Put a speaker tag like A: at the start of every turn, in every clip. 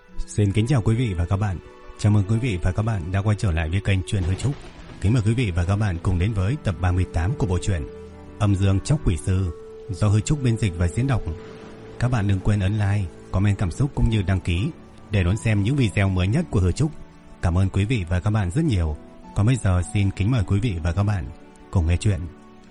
A: Xin kính chào quý vị và các bạn. Chào mừng quý vị và các bạn đã quay trở lại với kênh Truyện Hư Trúc. Kính mời quý vị và các bạn cùng đến với tập 38 của bộ truyện Âm Dương Chóc Quỷ Sư do Hư Trúc biên dịch và diễn đọc. Các bạn đừng quên ấn like, comment cảm xúc cũng như đăng ký để đón xem những video mới nhất của Hư Trúc. Cảm ơn quý vị và các bạn rất nhiều. Còn bây giờ xin kính mời quý vị và các bạn cùng nghe chuyện.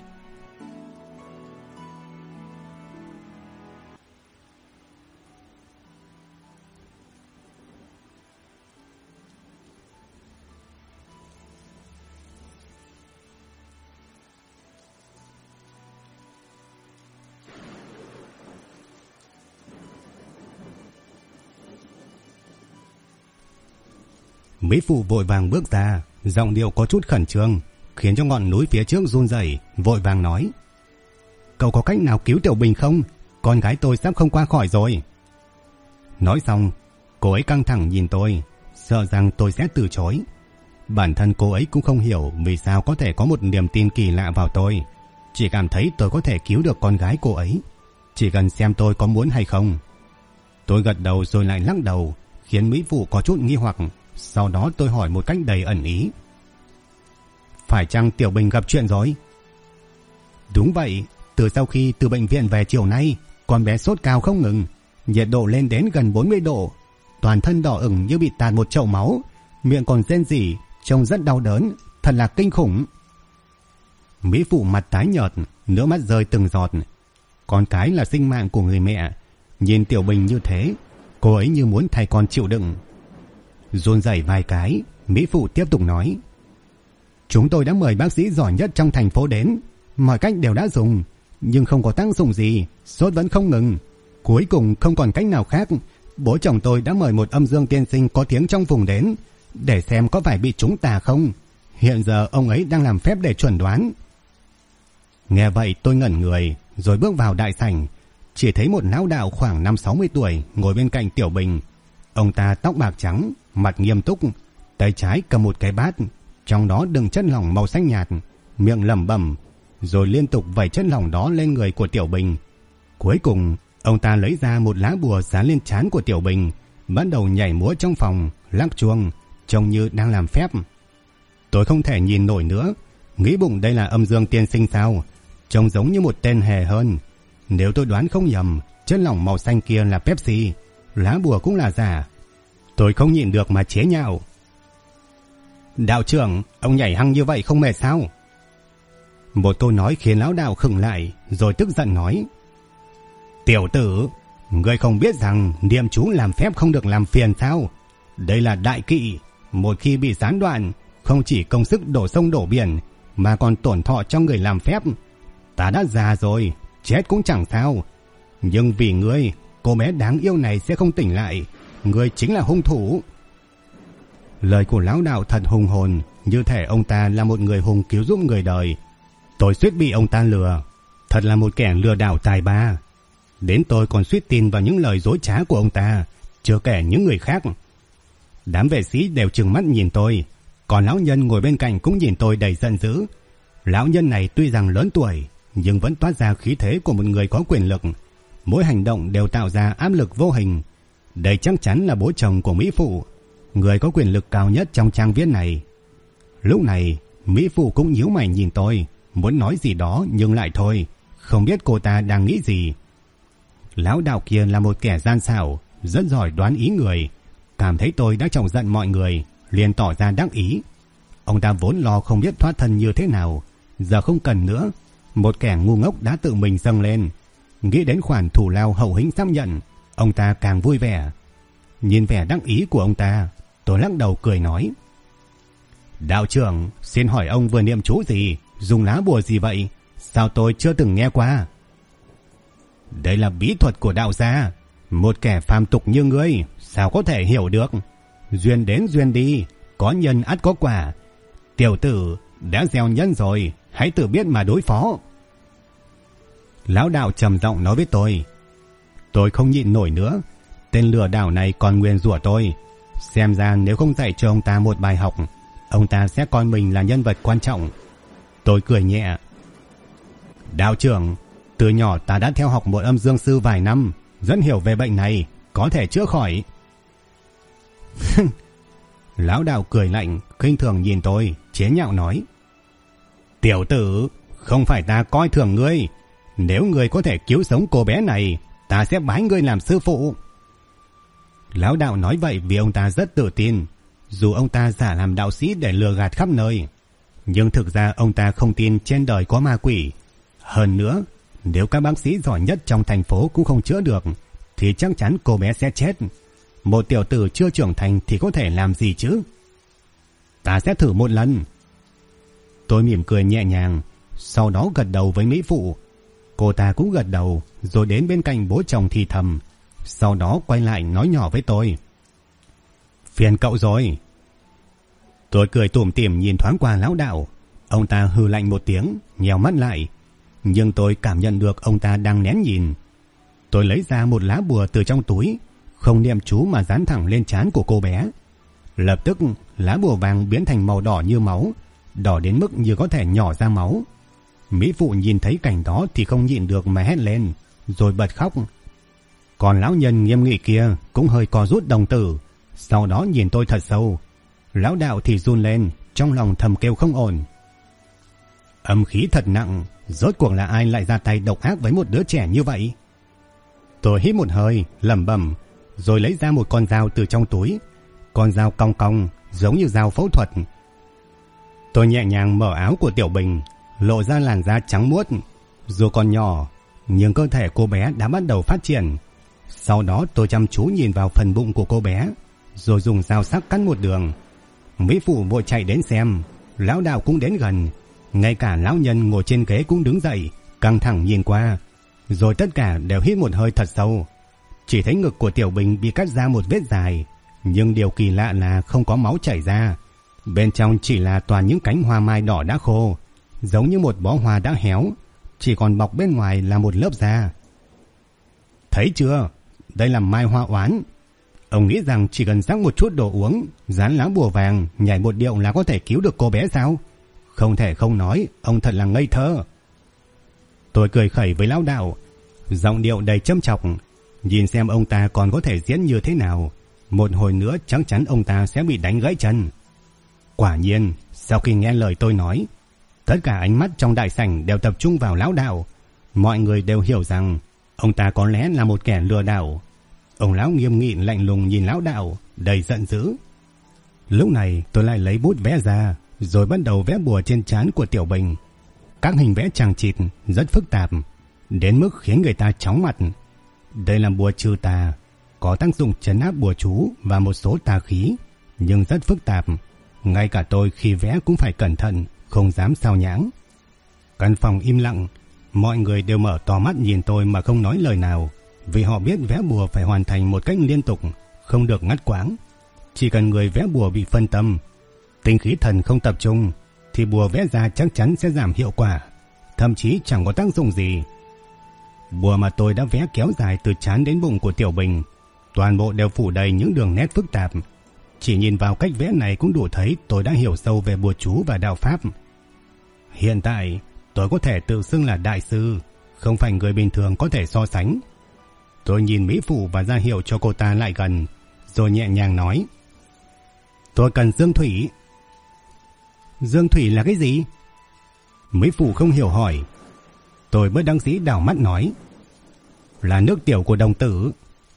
A: Mỹ Phụ vội vàng bước ra, giọng điệu có chút khẩn trương, khiến cho ngọn núi phía trước run rẩy, vội vàng nói: "Cậu có cách nào cứu Tiểu Bình không? Con gái tôi sắp không qua khỏi rồi." Nói xong, cô ấy căng thẳng nhìn tôi, sợ rằng tôi sẽ từ chối. Bản thân cô ấy cũng không hiểu vì sao có thể có một niềm tin kỳ lạ vào tôi, chỉ cảm thấy tôi có thể cứu được con gái cô ấy, chỉ cần xem tôi có muốn hay không. Tôi gật đầu rồi lại lắc đầu, khiến Mỹ Phụ có chút nghi hoặc. Sau đó tôi hỏi một cách đầy ẩn ý: "Phải chăng Tiểu Bình gặp chuyện rồi?" "Đúng vậy, từ sau khi từ bệnh viện về chiều nay, con bé sốt cao không ngừng, nhiệt độ lên đến gần 40 độ, toàn thân đỏ ửng như bị tạt một chậu máu, miệng còn rên rỉ, trông rất đau đớn, thật là kinh khủng." Mỹ Phụ mặt tái nhợt, nước mắt rơi từng giọt. Con cái là sinh mạng của người mẹ, nhìn Tiểu Bình như thế, cô ấy như muốn thay con chịu đựng. Run rẩy vài cái, Mỹ Phụ tiếp tục nói: "Chúng tôi đã mời bác sĩ giỏi nhất trong thành phố đến, mọi cách đều đã dùng, nhưng không có tác dụng gì, sốt vẫn không ngừng. Cuối cùng không còn cách nào khác, bố chồng tôi đã mời một âm dương tiên sinh có tiếng trong vùng đến, để xem có phải bị trúng tà không. Hiện giờ ông ấy đang làm phép để chuẩn đoán." Nghe vậy tôi ngẩn người, rồi bước vào đại sảnh, chỉ thấy một lão đạo khoảng 50-60 tuổi ngồi bên cạnh Tiểu Bình. Ông ta tóc bạc trắng, mặt nghiêm túc, tay trái cầm một cái bát, trong đó đựng chất lỏng màu xanh nhạt, miệng lẩm bẩm, rồi liên tục vẩy chất lỏng đó lên người của Tiểu Bình. Cuối cùng, ông ta lấy ra một lá bùa dán lên trán của Tiểu Bình, bắt đầu nhảy múa trong phòng, lắc chuông, trông như đang làm phép. Tôi không thể nhìn nổi nữa, nghĩ bụng đây là âm dương tiên sinh sao, trông giống như một tên hề hơn. Nếu tôi đoán không nhầm, chất lỏng màu xanh kia là Pepsi, lá bùa cũng là giả. Tôi không nhịn được mà chế nhạo: "Đạo trưởng, ông nhảy hăng như vậy không mệt sao?" Một câu nói khiến lão đạo khựng lại, rồi tức giận nói: "Tiểu tử, ngươi không biết rằng niệm chú làm phép không được làm phiền sao? Đây là đại kỵ, một khi bị gián đoạn, không chỉ công sức đổ sông đổ biển, mà còn tổn thọ cho người làm phép. Ta đã già rồi, chết cũng chẳng sao, nhưng vì ngươi, cô bé đáng yêu này sẽ không tỉnh lại. Ngươi chính là hung thủ." Lời của lão đạo thật hùng hồn, như thể ông ta là một người hùng cứu giúp người đời. Tôi suýt bị ông ta lừa, thật là một kẻ lừa đảo tài ba. Đến tôi còn suýt tin vào những lời dối trá của ông ta, chưa kể những người khác. Đám vệ sĩ đều trừng mắt nhìn tôi, còn lão nhân ngồi bên cạnh cũng nhìn tôi đầy giận dữ. Lão nhân này tuy rằng lớn tuổi, nhưng vẫn toát ra khí thế của một người có quyền lực, mỗi hành động đều tạo ra áp lực vô hình. Đây chắc chắn là bố chồng của Mỹ Phụ, người có quyền lực cao nhất trong trang viên này. Lúc này, Mỹ Phụ cũng nhíu mày nhìn tôi, muốn nói gì đó nhưng lại thôi, không biết cô ta đang nghĩ gì. Lão đạo kia là một kẻ gian xảo, rất giỏi đoán ý người, cảm thấy tôi đã chọc giận mọi người, liền tỏ ra đắc ý. Ông ta vốn lo không biết thoát thân như thế nào, giờ không cần nữa, một kẻ ngu ngốc đã tự mình dâng lên. Nghĩ đến khoản thù lao hậu hĩnh sắp nhận, ông ta càng vui vẻ. Nhìn vẻ đắc ý của ông ta, tôi lắc đầu cười nói: "Đạo trưởng, xin hỏi ông vừa niệm chú gì, dùng lá bùa gì vậy? Sao tôi chưa từng nghe qua?" "Đây là bí thuật của đạo gia, một kẻ phàm tục như ngươi sao có thể hiểu được? Duyên đến duyên đi, có nhân ắt có quả. Tiểu tử, đã gieo nhân rồi, hãy tự biết mà đối phó." Lão đạo trầm giọng nói với tôi. Tôi không nhịn nổi nữa, tên lừa đảo này còn nguyền rủa tôi. Xem ra nếu không dạy cho ông ta một bài học, ông ta sẽ coi mình là nhân vật quan trọng. Tôi cười nhẹ: "Đạo trưởng, từ nhỏ ta đã theo học một âm dương sư vài năm, rất hiểu về bệnh này, có thể chữa khỏi." Lão đạo cười lạnh, khinh thường nhìn tôi, chế nhạo nói: Tiểu tử, không phải ta coi thường ngươi. Nếu ngươi có thể cứu sống cô bé này, ta sẽ bái ngươi làm sư phụ. Lão đạo nói vậy vì ông ta rất tự tin. Dù ông ta giả làm đạo sĩ để lừa gạt khắp nơi, nhưng thực ra ông ta không tin trên đời có ma quỷ. Hơn nữa, nếu các bác sĩ giỏi nhất trong thành phố cũng không chữa được, thì chắc chắn cô bé sẽ chết. Một tiểu tử chưa trưởng thành thì có thể làm gì chứ? Ta sẽ thử một lần. Tôi mỉm cười nhẹ nhàng, sau đó gật đầu với mỹ phụ. Cô ta cũng gật đầu, rồi đến bên cạnh bố chồng thì thầm. Sau đó quay lại nói nhỏ với tôi: Phiền cậu rồi. Tôi cười tủm tỉm nhìn thoáng qua lão đạo. Ông ta hừ lạnh một tiếng, nhèo mắt lại, nhưng tôi cảm nhận được ông ta đang nén nhìn. Tôi lấy ra một lá bùa từ trong túi, không niệm chú mà dán thẳng lên trán của cô bé. Lập tức lá bùa vàng biến thành màu đỏ như máu, đỏ đến mức như có thể nhỏ ra máu. Mỹ phụ nhìn thấy cảnh đó thì không nhịn được mà hét lên, rồi bật khóc. Còn lão nhân nghiêm nghị kia cũng hơi co rút đồng tử, sau đó nhìn tôi thật sâu. Lão đạo thì run lên, trong lòng thầm kêu không ổn. Âm khí thật nặng, rốt cuộc là ai lại ra tay độc ác với một đứa trẻ như vậy? Tôi hít một hơi, lẩm bẩm, rồi lấy ra một con dao từ trong túi. Con dao cong cong, giống như dao phẫu thuật. Tôi nhẹ nhàng mở áo của Tiểu Bình, lộ ra làn da trắng muốt. Dù còn nhỏ, nhưng cơ thể cô bé đã bắt đầu phát triển. Sau đó tôi chăm chú nhìn vào phần bụng của cô bé, rồi dùng dao sắc cắt một đường. Mỹ phụ vội chạy đến xem, lão đạo cũng đến gần, ngay cả lão nhân ngồi trên ghế cũng đứng dậy, căng thẳng nhìn qua, rồi tất cả đều hít một hơi thật sâu. Chỉ thấy ngực của Tiểu Bình bị cắt ra một vết dài, nhưng điều kỳ lạ là không có máu chảy ra. Bên trong chỉ là toàn những cánh hoa mai đỏ đã khô, giống như một bó hoa đã héo, chỉ còn bọc bên ngoài là một lớp da. Thấy chưa? Đây là mai hoa oán. Ông nghĩ rằng chỉ cần rắc một chút đồ uống, dán lá bùa vàng, nhảy một điệu là có thể cứu được cô bé sao? Không thể không nói, ông thật là ngây thơ. Tôi cười khẩy với lão đạo, giọng điệu đầy châm chọc, nhìn xem ông ta còn có thể diễn như thế nào. Một hồi nữa chắc chắn ông ta sẽ bị đánh gãy chân. Quả nhiên, sau khi nghe lời tôi nói, tất cả ánh mắt trong đại sảnh đều tập trung vào lão đạo. Mọi người đều hiểu rằng ông ta có lẽ là một kẻ lừa đảo. Ông lão nghiêm nghị lạnh lùng nhìn lão đạo, đầy giận dữ. Lúc này tôi lại lấy bút vẽ ra, rồi bắt đầu vẽ bùa trên trán của Tiểu Bình. Các hình vẽ chằng chịt, rất phức tạp, đến mức khiến người ta chóng mặt. Đây là bùa trừ tà, có tác dụng trấn áp bùa chú và một số tà khí, nhưng rất phức tạp. Ngay cả tôi khi vẽ cũng phải cẩn thận, không dám sao nhãng. Căn phòng im lặng, mọi người đều mở to mắt nhìn tôi mà không nói lời nào, vì họ biết vẽ bùa phải hoàn thành một cách liên tục, không được ngắt quãng. Chỉ cần người vẽ bùa bị phân tâm, tinh khí thần không tập trung, thì bùa vẽ ra chắc chắn sẽ giảm hiệu quả, thậm chí chẳng có tác dụng gì. Bùa mà tôi đã vẽ kéo dài từ trán đến bụng của Tiểu Bình, toàn bộ đều phủ đầy những đường nét phức tạp. Chỉ nhìn vào cách vẽ này cũng đủ thấy tôi đã hiểu sâu về bùa chú và đạo pháp. Hiện tại tôi có thể tự xưng là đại sư, không phải người bình thường có thể so sánh. Tôi nhìn mỹ phụ và ra hiệu cho cô ta lại gần, rồi nhẹ nhàng nói: Tôi cần dương thủy. Dương thủy là cái gì? Mỹ phụ không hiểu hỏi. Tôi bất đắc dĩ đảo mắt nói: Là nước tiểu của đồng tử.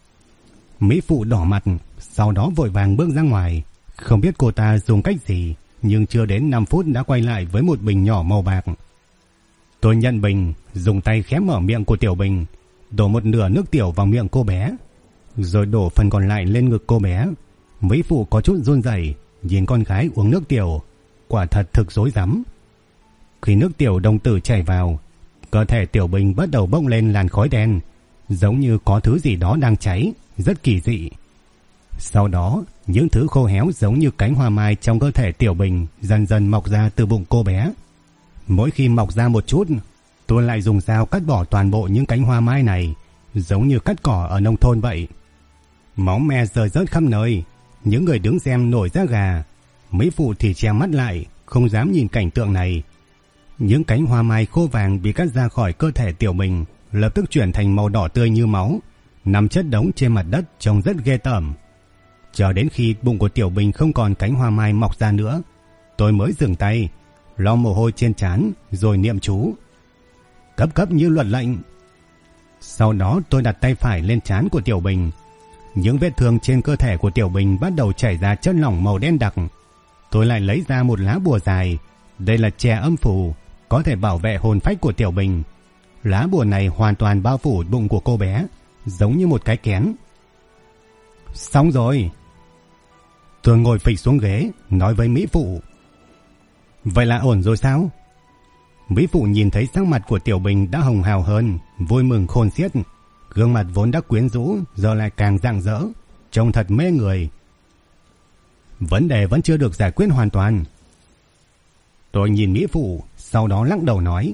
A: Mỹ phụ đỏ mặt, sau đó vội vàng bước ra ngoài. Không biết cô ta dùng cách gì, nhưng chưa đến 5 phút đã quay lại với một bình nhỏ màu bạc. Tôi nhận bình, dùng tay khép mở miệng của Tiểu Bình, đổ một nửa nước tiểu vào miệng cô bé, rồi đổ phần còn lại lên ngực cô bé. Mỹ phụ có chút run rẩy nhìn con gái uống nước tiểu, quả thật thực rối rắm. Khi nước tiểu đồng tử chảy vào, cơ thể Tiểu Bình bắt đầu bốc lên làn khói đen, giống như có thứ gì đó đang cháy, rất kỳ dị. Sau đó, những thứ khô héo giống như cánh hoa mai trong cơ thể Tiểu Bình dần dần mọc ra từ bụng cô bé. Mỗi khi mọc ra một chút, tôi lại dùng dao cắt bỏ toàn bộ những cánh hoa mai này, giống như cắt cỏ ở nông thôn vậy. Máu me rơi rớt khắp nơi, những người đứng xem nổi da gà. Mỹ phụ thì che mắt lại, không dám nhìn cảnh tượng này. Những cánh hoa mai khô vàng bị cắt ra khỏi cơ thể Tiểu Bình lập tức chuyển thành màu đỏ tươi như máu, nằm chất đống trên mặt đất trông rất ghê tởm. Chờ đến khi bụng của Tiểu Bình không còn cánh hoa mai mọc ra nữa, tôi mới dừng tay, lau mồ hôi trên trán rồi niệm chú. Cấp cấp như luật lệnh. Sau đó tôi đặt tay phải lên trán của Tiểu Bình. Những vết thương trên cơ thể của Tiểu Bình bắt đầu chảy ra chất lỏng màu đen đặc. Tôi lại lấy ra một lá bùa dài. Đây là chè âm phù, có thể bảo vệ hồn phách của Tiểu Bình. Lá bùa này hoàn toàn bao phủ bụng của cô bé, giống như một cái kén. Xong rồi. Tôi ngồi phịch xuống ghế, nói với Mỹ Phụ. Vậy là ổn rồi sao? Mỹ Phụ nhìn thấy sắc mặt của Tiểu Bình đã hồng hào hơn, vui mừng khôn xiết. Gương mặt vốn đã quyến rũ giờ lại càng rạng rỡ, trông thật mê người. Vấn đề vẫn chưa được giải quyết hoàn toàn. Tôi nhìn Mỹ Phụ, sau đó lắc đầu nói.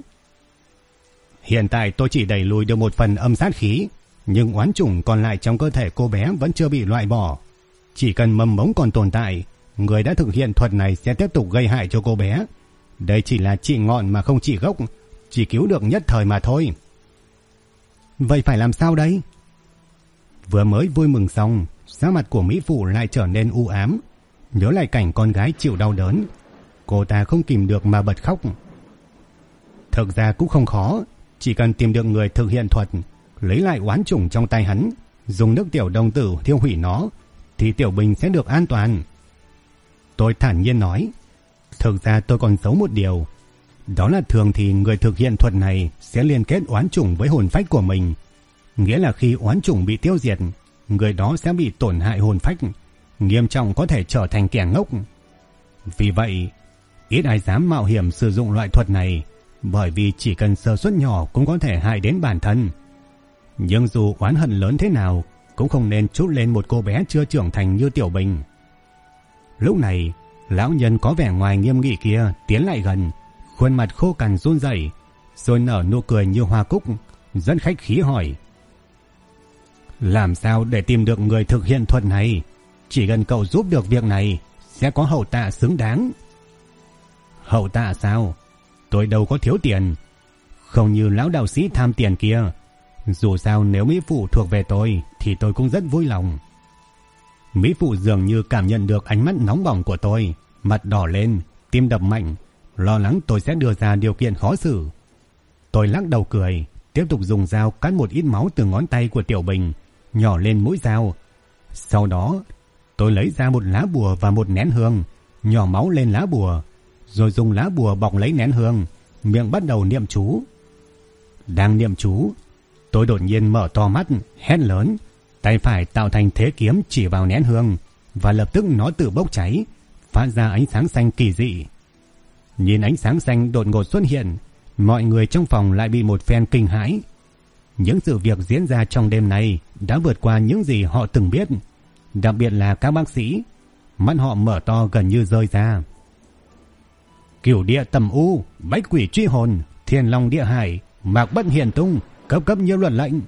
A: Hiện tại tôi chỉ đẩy lùi được một phần âm sát khí, nhưng oán chủng còn lại trong cơ thể cô bé vẫn chưa bị loại bỏ. Chỉ cần mầm mống còn tồn tại, người đã thực hiện thuật này sẽ tiếp tục gây hại cho cô bé. Đây chỉ là trị ngọn mà không trị gốc, chỉ cứu được nhất thời mà thôi. Vậy phải làm sao đây? Vừa mới vui mừng xong, sắc mặt của Mỹ Phụ lại trở nên u ám. Nhớ lại cảnh con gái chịu đau đớn, cô ta không kìm được mà bật khóc. Thực ra cũng không khó, chỉ cần tìm được người thực hiện thuật, lấy lại oán chủng trong tay hắn, dùng nước tiểu đồng tử thiêu hủy nó, thì Tiểu Bình sẽ được an toàn. Tôi thản nhiên nói. Thực ra tôi còn giấu một điều, đó là thường thì người thực hiện thuật này sẽ liên kết oán chủng với hồn phách của mình. Nghĩa là khi oán chủng bị tiêu diệt, người đó sẽ bị tổn hại hồn phách, nghiêm trọng có thể trở thành kẻ ngốc. Vì vậy, ít ai dám mạo hiểm sử dụng loại thuật này, bởi vì chỉ cần sơ suất nhỏ cũng có thể hại đến bản thân. Nhưng dù oán hận lớn thế nào, cũng không nên trút lên một cô bé chưa trưởng thành như Tiểu Bình. Lúc này, lão nhân có vẻ ngoài nghiêm nghị kia tiến lại gần, khuôn mặt khô cằn run rẩy, rồi nở nụ cười như hoa cúc, rất khách khí hỏi. Làm sao để tìm được người thực hiện thuật này? Chỉ cần cậu giúp được việc này, sẽ có hậu tạ xứng đáng. Hậu tạ sao? Tôi đâu có thiếu tiền. Không như lão đạo sĩ tham tiền kia. Dù sao nếu Mỹ Phụ thuộc về tôi, thì tôi cũng rất vui lòng. Mỹ Phụ dường như cảm nhận được ánh mắt nóng bỏng của tôi, mặt đỏ lên, tim đập mạnh, lo lắng tôi sẽ đưa ra điều kiện khó xử. Tôi lắc đầu cười, tiếp tục dùng dao cắt một ít máu từ ngón tay của Tiểu Bình, nhỏ lên mũi dao. Sau đó, tôi lấy ra một lá bùa và một nén hương, nhỏ máu lên lá bùa, rồi dùng lá bùa bọc lấy nén hương, miệng bắt đầu niệm chú. Đang niệm chú, tôi đột nhiên mở to mắt, hét lớn, tay phải tạo thành thế kiếm chỉ vào nén hương, và lập tức nó tự bốc cháy, phát ra ánh sáng xanh kỳ dị. Nhìn ánh sáng xanh đột ngột xuất hiện, mọi người trong phòng lại bị một phen kinh hãi. Những sự việc diễn ra trong đêm này đã vượt qua những gì họ từng biết, đặc biệt là các bác sĩ, mắt họ mở to gần như rơi ra. Cửu địa tầm u, bách quỷ truy hồn, thiên long địa hải, mạc bất hiền tung, cấp cấp như luật lệnh.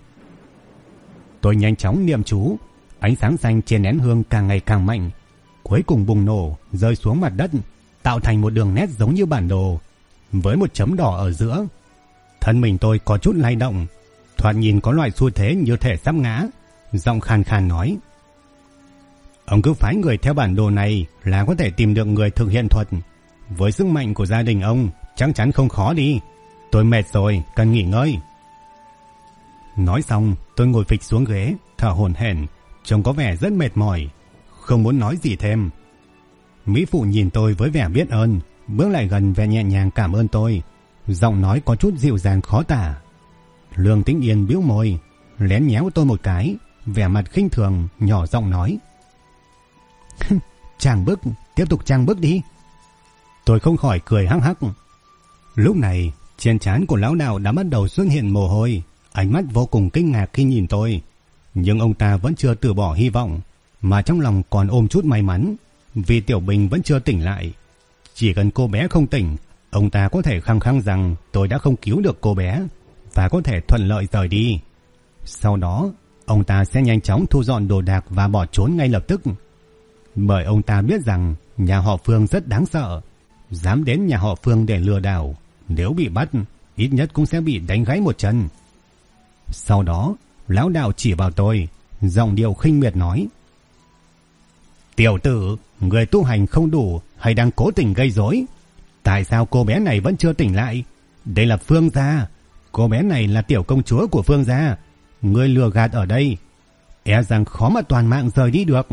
A: Tôi nhanh chóng niệm chú, ánh sáng xanh trên nén hương càng ngày càng mạnh, cuối cùng bùng nổ, rơi xuống mặt đất, tạo thành một đường nét giống như bản đồ, với một chấm đỏ ở giữa. Thân mình tôi có chút lay động, thoạt nhìn có loại xu thế như thể sắp ngã, giọng khàn khàn nói. Ông cứ phái người theo bản đồ này là có thể tìm được người thực hiện thuật. Với sức mạnh của gia đình ông, chắc chắn không khó đi. Tôi mệt rồi, cần nghỉ ngơi. Nói xong, tôi ngồi phịch xuống ghế, thở hổn hển, trông có vẻ rất mệt mỏi, không muốn nói gì thêm. Mỹ Phụ nhìn tôi với vẻ biết ơn, bước lại gần và nhẹ nhàng cảm ơn tôi, giọng nói có chút dịu dàng khó tả. Lương Tĩnh Yên bĩu môi, lén nhéo tôi một cái, vẻ mặt khinh thường, nhỏ giọng nói. Trang bức, tiếp tục trang bức đi. Tôi không khỏi cười hắc hắc. Lúc này, trên trán của lão đạo đã bắt đầu xuất hiện mồ hôi, ánh mắt vô cùng kinh ngạc khi nhìn tôi. Nhưng ông ta vẫn chưa từ bỏ hy vọng, mà trong lòng còn ôm chút may mắn, vì Tiểu Bình vẫn chưa tỉnh lại. Chỉ cần cô bé không tỉnh, ông ta có thể khăng khăng rằng tôi đã không cứu được cô bé, và có thể thuận lợi rời đi. Sau đó, ông ta sẽ nhanh chóng thu dọn đồ đạc và bỏ trốn ngay lập tức. Bởi ông ta biết rằng nhà họ Phương rất đáng sợ, dám đến nhà họ Phương để lừa đảo, nếu bị bắt, ít nhất cũng sẽ bị đánh gãy một chân. Sau đó, lão đạo chỉ vào tôi, giọng điệu khinh miệt nói. Tiểu tử, người tu hành không đủ hay đang cố tình gây rối? Tại sao cô bé này vẫn chưa tỉnh lại? Đây là Phương gia. Cô bé này là tiểu công chúa của Phương gia. Người lừa gạt ở đây, e rằng khó mà toàn mạng rời đi được.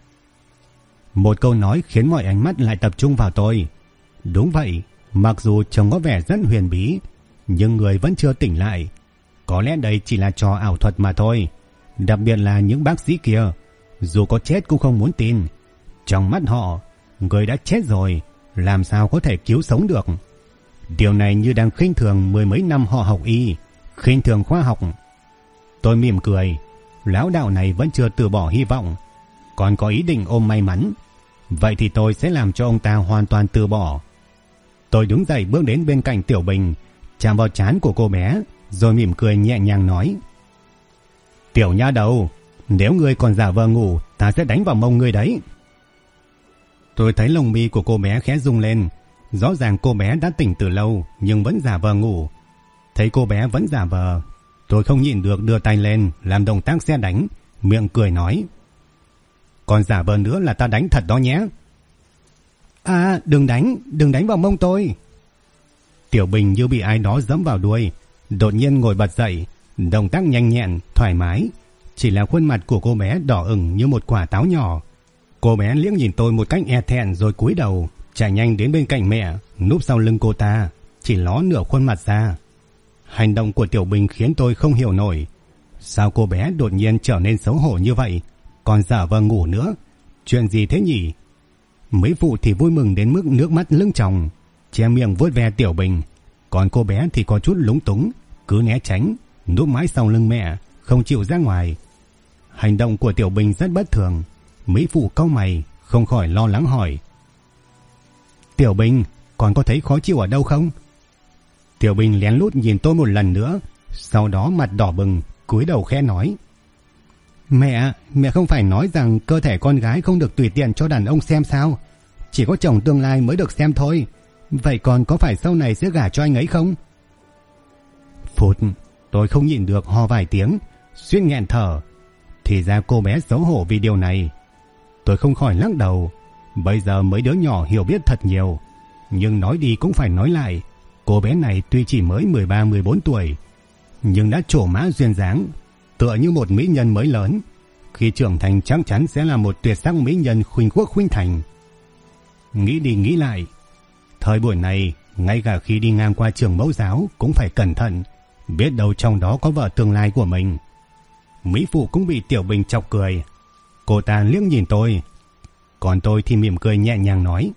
A: Một câu nói khiến mọi ánh mắt lại tập trung vào tôi. Đúng vậy, mặc dù trông có vẻ rất huyền bí, nhưng người vẫn chưa tỉnh lại. Có lẽ đây chỉ là trò ảo thuật mà thôi. Đặc biệt là những bác sĩ kia, dù có chết cũng không muốn tin. Trong mắt họ, người đã chết rồi, làm sao có thể cứu sống được. Điều này như đang khinh thường mười mấy năm họ học y, khinh thường khoa học. Tôi mỉm cười. Lão đạo này vẫn chưa từ bỏ hy vọng, còn có ý định ôm may mắn. Vậy thì tôi sẽ làm cho ông ta hoàn toàn từ bỏ. Tôi đứng dậy bước đến bên cạnh Tiểu Bình, chạm vào trán của cô bé, rồi mỉm cười nhẹ nhàng nói: Tiểu nha đầu, nếu ngươi còn giả vờ ngủ, ta sẽ đánh vào mông ngươi đấy. Tôi thấy lông mi của cô bé khẽ rung lên. Rõ ràng cô bé đã tỉnh từ lâu, nhưng vẫn giả vờ ngủ. Thấy cô bé vẫn giả vờ, tôi không nhịn được đưa tay lên làm động tác sẽ đánh, miệng cười nói: Còn giả vờ nữa là ta đánh thật đó nhé. À, đừng đánh vào mông tôi. Tiểu Bình như bị ai đó giẫm vào đuôi, đột nhiên ngồi bật dậy, động tác nhanh nhẹn, thoải mái. Chỉ là khuôn mặt của cô bé đỏ ửng như một quả táo nhỏ. Cô bé liếc nhìn tôi một cách e thẹn rồi cúi đầu, chạy nhanh đến bên cạnh mẹ, núp sau lưng cô ta, chỉ ló nửa khuôn mặt ra. Hành động của Tiểu Bình khiến tôi không hiểu nổi. Sao cô bé đột nhiên trở nên xấu hổ như vậy, còn giả vờ ngủ nữa? Chuyện gì thế nhỉ? Mấy phụ thì vui mừng đến mức nước mắt lưng tròng, che miệng vuốt ve Tiểu Bình. Còn cô bé thì có chút lúng túng, cứ né tránh, núp mãi sau lưng mẹ, không chịu ra ngoài. Hành động của Tiểu Bình rất bất thường. Mấy phụ cau mày, không khỏi lo lắng hỏi: Tiểu Bình, còn có thấy khó chịu ở đâu không? Tiểu Bình lén lút nhìn tôi một lần nữa, sau đó mặt đỏ bừng, cúi đầu khẽ nói: Mẹ không phải nói rằng cơ thể con gái không được tùy tiện cho đàn ông xem sao? Chỉ có chồng tương lai mới được xem thôi. Vậy còn có phải sau này sẽ gả cho anh ấy không? Phụt, tôi không nhịn được ho vài tiếng, suýt nghẹn thở. Thì ra cô bé xấu hổ vì điều này. Tôi không khỏi lắc đầu. Bây giờ mấy đứa nhỏ hiểu biết thật nhiều. Nhưng nói đi cũng phải nói lại, cô bé này tuy chỉ mới 13-14 tuổi, nhưng đã trổ mã duyên dáng, tựa như một mỹ nhân mới lớn. Khi trưởng thành chắc chắn sẽ là một tuyệt sắc mỹ nhân khuynh quốc khuynh thành. Nghĩ đi nghĩ lại, thời buổi này, ngay cả khi đi ngang qua trường mẫu giáo cũng phải cẩn thận, biết đâu trong đó có vợ tương lai của mình. Mỹ phụ cũng bị Tiểu Bình chọc cười. Cô ta liếc nhìn tôi, còn tôi thì mỉm cười nhẹ nhàng nói: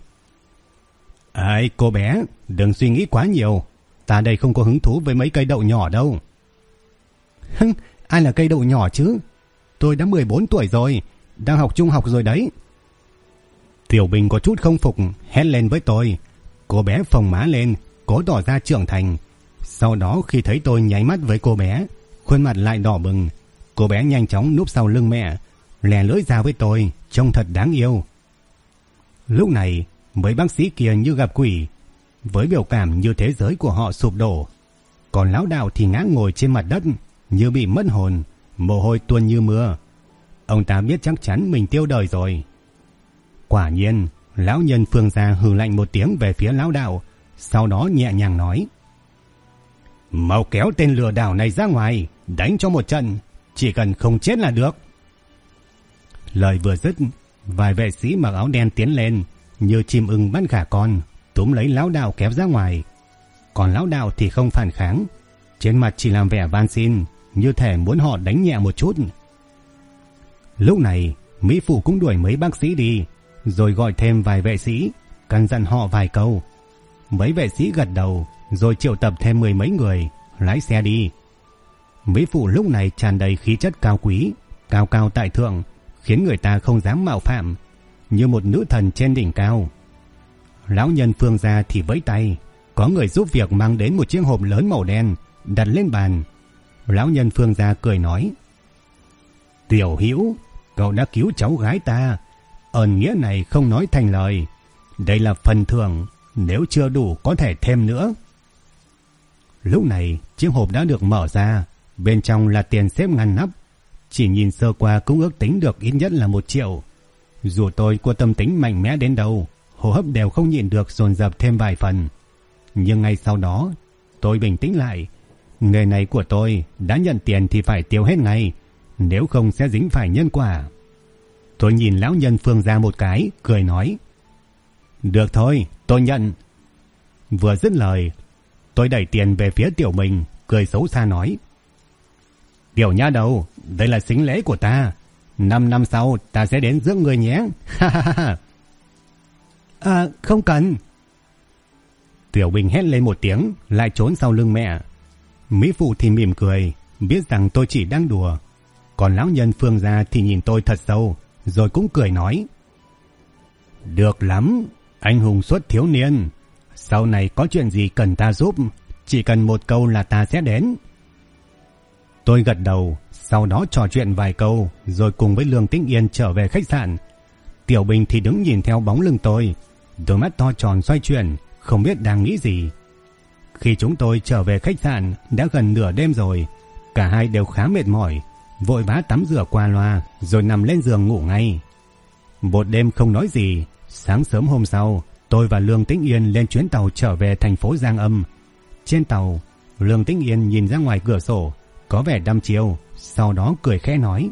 A: Ây cô bé, đừng suy nghĩ quá nhiều. Ta đây không có hứng thú với mấy cây đậu nhỏ đâu. Hưng, ai là cây đậu nhỏ chứ? Tôi đã 14 tuổi rồi, đang học trung học rồi đấy. Tiểu Bình có chút không phục, hét lên với tôi. Cô bé phồng má lên, cố tỏ ra trưởng thành. Sau đó khi thấy tôi nháy mắt với cô bé, khuôn mặt lại đỏ bừng. Cô bé nhanh chóng núp sau lưng mẹ, lè lưỡi ra với tôi, trông thật đáng yêu. Lúc này, mấy bác sĩ kia như gặp quỷ, với biểu cảm như thế giới của họ sụp đổ. Còn lão đạo thì ngã ngồi trên mặt đất, như bị mất hồn, mồ hôi tuôn như mưa. Ông ta biết chắc chắn mình tiêu đời rồi. Quả nhiên, lão nhân Phương gia hừ lạnh một tiếng về phía lão đạo, sau đó nhẹ nhàng nói: Mau kéo tên lừa đảo này ra ngoài, đánh cho một trận, chỉ cần không chết là được. Lời vừa dứt, vài vệ sĩ mặc áo đen tiến lên, như chim ưng bắt gà con, túm lấy lão đạo kéo ra ngoài. Còn lão đạo thì không phản kháng, trên mặt chỉ làm vẻ van xin, như thể muốn họ đánh nhẹ một chút. Lúc này, Mỹ phụ cũng đuổi mấy bác sĩ đi, rồi gọi thêm vài vệ sĩ, căn dặn họ vài câu. Mấy vệ sĩ gật đầu, rồi triệu tập thêm 10 mấy người, lái xe đi. Mỹ phụ lúc này tràn đầy khí chất cao quý, cao cao tại thượng, khiến người ta không dám mạo phạm, như một nữ thần trên đỉnh cao. Lão nhân Phương gia thì vẫy tay, có người giúp việc mang đến một chiếc hộp lớn màu đen, đặt lên bàn. Lão nhân Phương gia cười nói: Tiểu Hữu, cậu đã cứu cháu gái ta, ơn nghĩa này không nói thành lời. Đây là phần thưởng, nếu chưa đủ có thể thêm nữa. Lúc này chiếc hộp đã được mở ra, bên trong là tiền xếp ngăn nắp. Chỉ nhìn sơ qua cũng ước tính được ít nhất là 1 triệu. Dù tôi có tâm tính mạnh mẽ đến đâu, hô hấp đều không nhịn được dồn dập thêm vài phần. Nhưng ngay sau đó, tôi bình tĩnh lại. Nghề này của tôi, đã nhận tiền thì phải tiêu hết ngay, nếu không sẽ dính phải nhân quả. Tôi nhìn lão nhân Phương Gia một cái, cười nói: Được thôi, tôi nhận. Vừa dứt lời, tôi đẩy tiền về phía Tiểu Bình, cười xấu xa nói: Tiểu nha đầu, đây là sính lễ của ta. 5 năm sau ta sẽ đến rước người nhé. Không cần. Tiểu Bình hét lên một tiếng, lại trốn sau lưng mẹ. Mỹ Phụ thì mỉm cười, biết rằng tôi chỉ đang đùa. Còn lão nhân Phương Gia thì nhìn tôi thật sâu, rồi cũng cười nói: Được lắm, anh hùng xuất thiếu niên. Sau này có chuyện gì cần ta giúp, chỉ cần một câu là ta sẽ đến. Tôi gật đầu, sau đó trò chuyện vài câu, rồi cùng với Lương Tĩnh Yên trở về khách sạn. Tiểu Bình thì đứng nhìn theo bóng lưng tôi, đôi mắt to tròn xoay chuyển, không biết đang nghĩ gì. Khi chúng tôi trở về khách sạn, đã gần nửa đêm rồi. Cả hai đều khá mệt mỏi, vội vã tắm rửa qua loa, rồi nằm lên giường ngủ ngay. Một đêm không nói gì. Sáng sớm hôm sau, tôi và Lương Tĩnh Yên lên chuyến tàu trở về thành phố Giang Âm. Trên tàu, Lương Tĩnh Yên nhìn ra ngoài cửa sổ, có vẻ đăm chiêu, sau đó cười khẽ nói: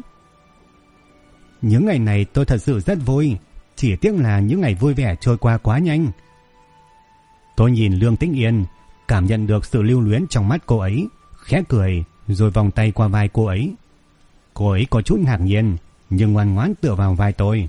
A: Những ngày này tôi thật sự rất vui, chỉ tiếc là những ngày vui vẻ trôi qua quá nhanh. Tôi nhìn Lương Tĩnh Yên, cảm nhận được sự lưu luyến trong mắt cô ấy, khẽ cười, rồi vòng tay qua vai cô ấy. Cô ấy có chút ngạc nhiên, nhưng ngoan ngoãn tựa vào vai tôi.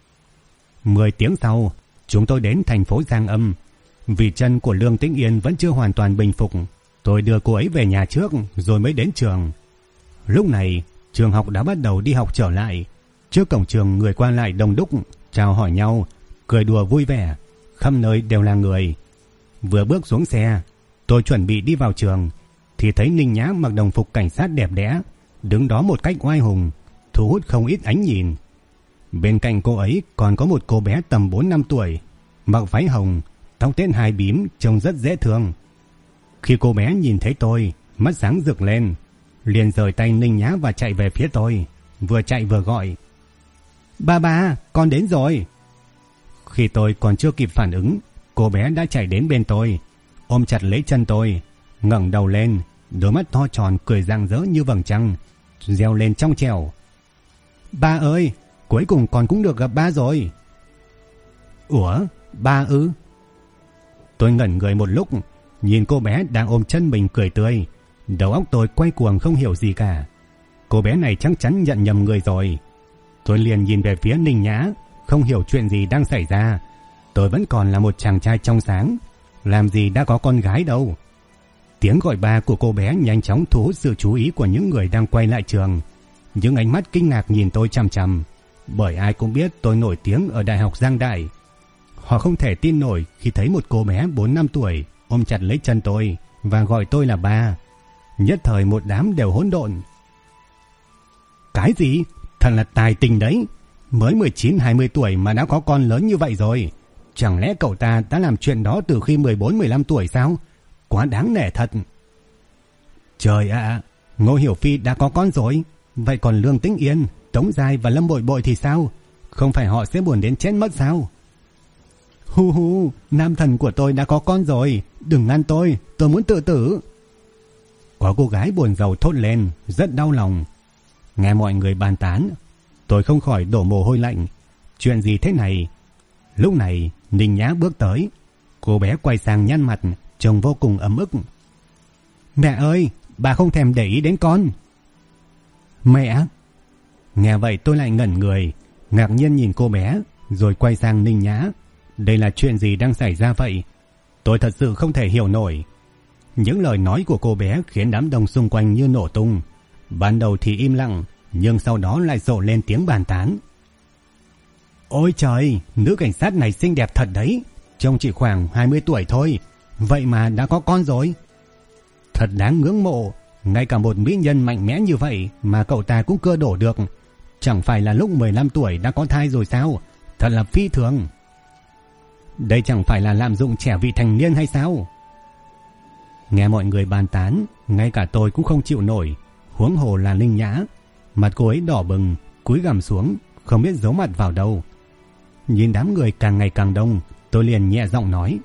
A: 10 tiếng sau, chúng tôi đến thành phố Giang Âm. Vì chân của Lương Tĩnh Yên vẫn chưa hoàn toàn bình phục, tôi đưa cô ấy về nhà trước rồi mới đến trường. Lúc này, trường học đã bắt đầu đi học trở lại. Trước cổng trường người qua lại đông đúc, chào hỏi nhau, cười đùa vui vẻ, khắp nơi đều là người. Vừa bước xuống xe, tôi chuẩn bị đi vào trường, thì thấy Ninh Nhã mặc đồng phục cảnh sát đẹp đẽ, đứng đó một cách oai hùng, thu hút không ít ánh nhìn. Bên cạnh cô ấy còn có một cô bé tầm 4-5 tuổi, mặc váy hồng, tóc tết hai bím, trông rất dễ thương. Khi cô bé nhìn thấy tôi, mắt sáng rực lên, liền rời tay Ninh Nhã và chạy về phía tôi, vừa chạy vừa gọi: Ba, con đến rồi. Khi tôi còn chưa kịp phản ứng, cô bé đã chạy đến bên tôi, ôm chặt lấy chân tôi, ngẩng đầu lên, đôi mắt to tròn cười rạng rỡ như vầng trăng, reo lên trong trẻo: Ba ơi, cuối cùng con cũng được gặp ba rồi. Ủa, ba ư? Tôi ngẩn người một lúc, nhìn cô bé đang ôm chân mình cười tươi, đầu óc tôi quay cuồng không hiểu gì cả. Cô bé này chắc chắn nhận nhầm người rồi. Tôi liền nhìn về phía Ninh Nhã, không hiểu chuyện gì đang xảy ra. Tôi vẫn còn là một chàng trai trong sáng, làm gì đã có con gái đâu. Tiếng gọi ba của cô bé nhanh chóng thu hút sự chú ý của những người đang quay lại trường. Những ánh mắt kinh ngạc nhìn tôi chằm chằm, bởi ai cũng biết tôi nổi tiếng ở Đại học Giang Đại. Họ không thể tin nổi khi thấy một cô bé 4-5 tuổi ôm chặt lấy chân tôi và gọi tôi là ba. Nhất thời một đám đều hỗn độn. Cái gì? Thật là tài tình đấy. Mới 19-20 tuổi mà đã có con lớn như vậy rồi. Chẳng lẽ cậu ta đã làm chuyện đó từ khi 14-15 tuổi sao? Quá đáng nể thật. Trời ạ, Ngô Hiểu Phi đã có con rồi. Vậy còn Lương Tĩnh Yên, Tống Giai và Lâm Bội Bội thì sao? Không phải họ sẽ buồn đến chết mất sao? Hu hu, nam thần của tôi đã có con rồi. Đừng ngăn tôi muốn tự tử. Có cô gái buồn rầu thốt lên, rất đau lòng. Nghe mọi người bàn tán, tôi không khỏi đổ mồ hôi lạnh. Chuyện gì thế này? Lúc này Ninh Nhã bước tới. Cô bé quay sang nhăn mặt, trông vô cùng ấm ức. Mẹ ơi, bà không thèm để ý đến con. Mẹ? Nghe vậy tôi lại ngẩn người, ngạc nhiên nhìn cô bé, rồi quay sang Ninh Nhã. Đây là chuyện gì đang xảy ra vậy? Tôi thật sự không thể hiểu nổi. Những lời nói của cô bé khiến đám đông xung quanh như nổ tung. Ban đầu thì im lặng, nhưng sau đó lại rộ lên tiếng bàn tán. Ôi trời, nữ cảnh sát này xinh đẹp thật đấy. Trông chỉ khoảng 20 tuổi thôi, vậy mà đã có con rồi. Thật đáng ngưỡng mộ. Ngay cả một mỹ nhân mạnh mẽ như vậy mà cậu ta cũng cơ đổ được. Chẳng phải là lúc 15 tuổi đã có thai rồi sao? Thật là phi thường. Đây chẳng phải là lạm dụng trẻ vị thành niên hay sao? Nghe mọi người bàn tán, ngay cả tôi cũng không chịu nổi, huống hồ là Ninh Nhã. Mặt cô ấy đỏ bừng, cúi gằm xuống, không biết giấu mặt vào đâu. Nhìn đám người càng ngày càng đông, tôi liền nhẹ giọng nói: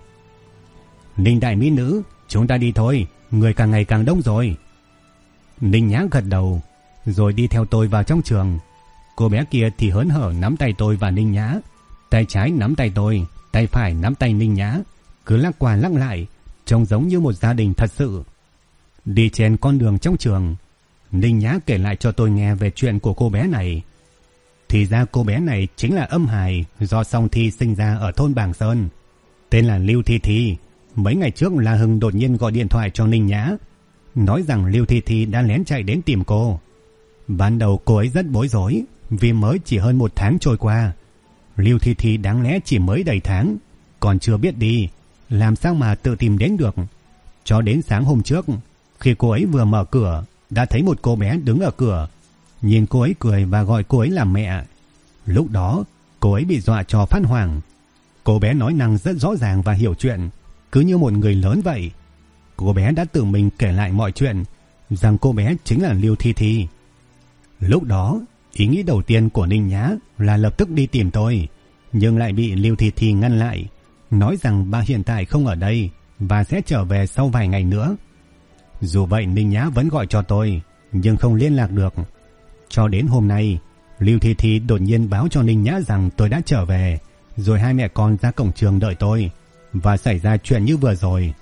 A: Ninh đại mỹ nữ, chúng ta đi thôi, người càng ngày càng đông rồi. Ninh Nhã gật đầu, rồi đi theo tôi vào trong trường. Cô bé kia thì hớn hở nắm tay tôi và Ninh Nhã, tay trái nắm tay tôi, tay phải nắm tay Ninh Nhã, cứ lắc qua lắc lại, trông giống như một gia đình thật sự. Đi trên con đường trong trường, Ninh Nhã kể lại cho tôi nghe về chuyện của cô bé này. Thì ra cô bé này chính là âm hài do Song Thi sinh ra ở thôn Bàng Sơn, tên là Lưu Thi Thi. Mấy ngày trước La Hưng đột nhiên gọi điện thoại cho Ninh Nhã, nói rằng Lưu Thi Thi đã lén chạy đến tìm cô. Ban đầu cô ấy rất bối rối, vì mới chỉ hơn 1 tháng trôi qua. Lưu Thi Thi đáng lẽ chỉ mới đầy tháng, còn chưa biết đi, làm sao mà tự tìm đến được. Cho đến sáng hôm trước, khi cô ấy vừa mở cửa, đã thấy một cô bé đứng ở cửa, nhìn cô ấy cười và gọi cô ấy là mẹ. Lúc đó, cô ấy bị dọa cho phát hoảng. Cô bé nói năng rất rõ ràng và hiểu chuyện, cứ như một người lớn vậy. Cô bé đã tự mình kể lại mọi chuyện, rằng cô bé chính là Lưu Thi Thi. Lúc đó, ý nghĩ đầu tiên của Ninh Nhã là lập tức đi tìm tôi, nhưng lại bị Lưu Thi Thi ngăn lại, nói rằng bà hiện tại không ở đây và sẽ trở về sau vài ngày nữa. Dù vậy Ninh Nhã vẫn gọi cho tôi, nhưng không liên lạc được. Cho đến hôm nay, Lưu Thi Thi đột nhiên báo cho Ninh Nhã rằng tôi đã trở về, rồi hai mẹ con ra cổng trường đợi tôi, và xảy ra chuyện như vừa rồi.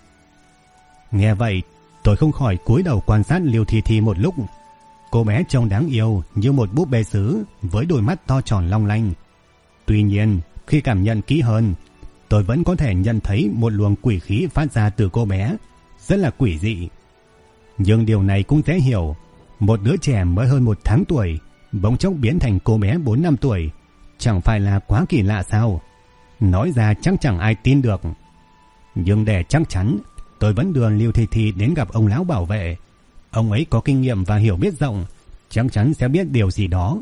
A: Nghe vậy, tôi không khỏi cúi đầu quan sát Lưu Thi Thi một lúc. Cô bé trông đáng yêu như một búp bê sứ với đôi mắt to tròn long lanh. Tuy nhiên, khi cảm nhận kỹ hơn, tôi vẫn có thể nhận thấy một luồng quỷ khí phát ra từ cô bé, rất là quỷ dị. Nhưng điều này cũng dễ hiểu, một đứa trẻ mới hơn 1 tháng tuổi bỗng chốc biến thành cô bé 4 năm tuổi, chẳng phải là quá kỳ lạ sao? Nói ra chắc chẳng ai tin được. Nhưng để chắc chắn, tôi vẫn đưa Lưu Thi Thi đến gặp ông lão bảo vệ. Ông ấy có kinh nghiệm và hiểu biết rộng, chắc chắn sẽ biết điều gì đó.